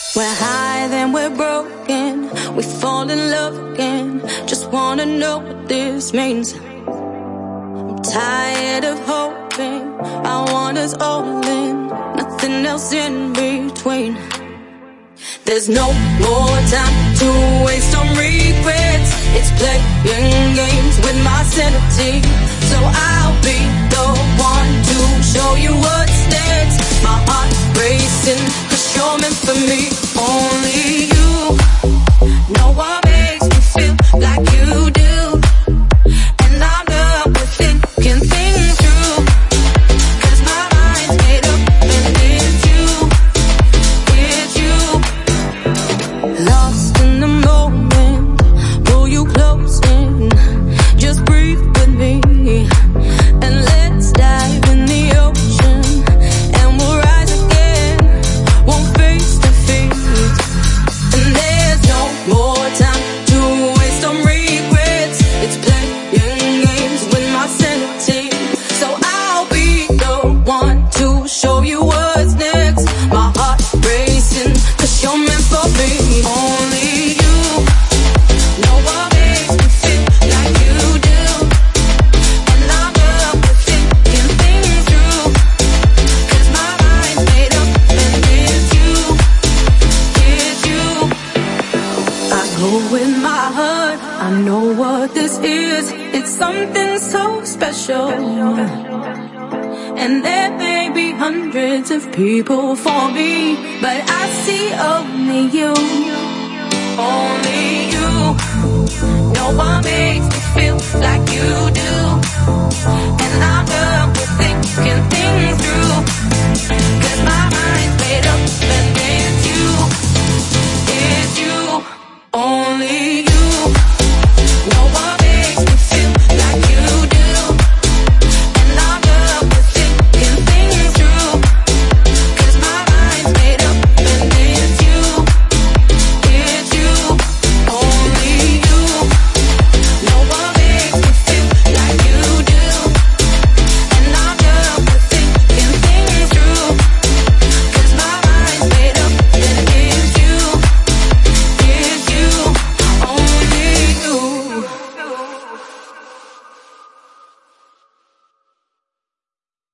We're high, then we're broken. We fall in love again. Just wanna know what this means. I'm tired of hoping. I want us all in, nothing else in between. There's no more time to waste on regrets. It's playing games with my sanity. So I'll be the one to show you what's next. My heart racing, 'cause you're meant for me. Only you know what makes me feel like you do. And I'm done with thinking things through, 'cause my mind's made up and it's you. It's you. Lost in the moment, pull you close in. Just breathe with me, and let's dive in the ocean, and we'll rise again, one face to face. And there's no more time to waste on regrets. It's playing games with my sanity. So I'll be the one to show you what's next. My heart racing, 'cause you're meant for me. Only you know what makes me feel like you do. And I'm done with thinking things through, 'cause my mind's made up and it's you. It's you. I go with my heart, I know what this is. It's something so special. And there may be hundreds of people for me, but I see only you. Only you know what makes me feel like you do. And I'm done with thinking things through, 'cause my mind